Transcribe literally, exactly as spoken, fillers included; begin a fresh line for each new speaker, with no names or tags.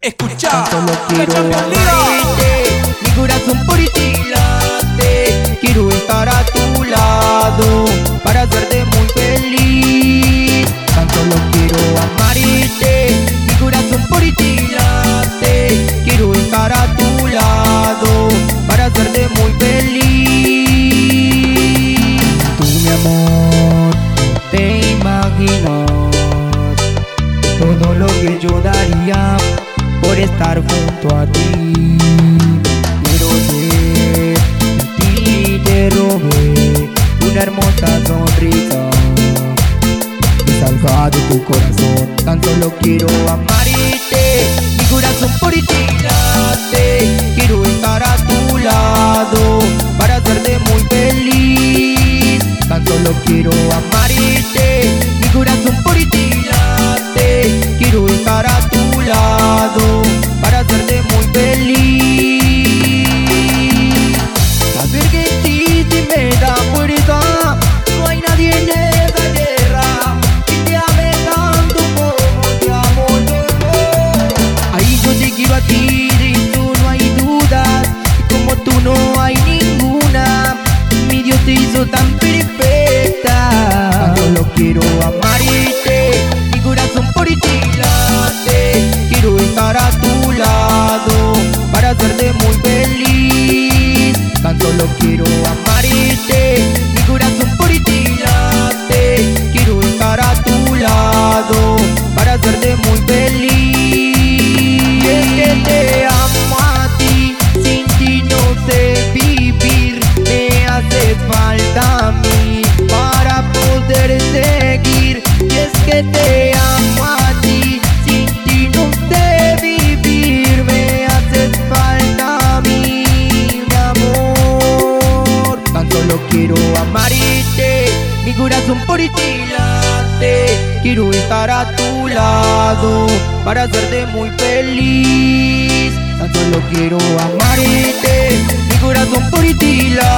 Escucha,
tan solo quiero amarte, mi corazón por ti late. Quiero estar a tu lado para hacerte muy feliz. Tan solo quiero amarte, mi corazón por ti late. Quiero estar a tu lado para hacerte muy feliz. Tú, mi amor, no te imaginas todo lo que yo daría por estar junto a ti. Quiero ser, de ti te robé una hermosa sonrisa que salga de tu corazón. Tan solo quiero amarte, mi corazón por ti late. Quiero estar a tu lado para hacerte muy feliz. Tan solo quiero amarte, mi corazón por ti late. Quiero estar a tu lado para hacerte muy feliz. Saber que existe me da fuerza. No hay nadie en esta tierra que te ame tanto como te amo yo. Ahí yo te quiero a ti, de eso no hay dudas. Como tú no hay ninguna. Mi Dios te hizo tan perfecta. Tan solo quiero amarte, mi corazón por ti late. Quiero estar a tu lado para hacerte muy feliz. Tan solo quiero amarte, mi corazón por ti late. Quiero estar a tu lado para hacerte muy feliz. Y es que te amo a ti, sin ti no sé vivir. Me hace falta a mí para poder seguir. Y es que te amo a ti, sin ti no sé vivir. Me haces falta a mí, mi amor. Tan solo quiero amarte, mi corazón por ti late. Quiero estar a tu lado para hacerte muy feliz. Tan solo quiero amarte, mi corazón por ti late.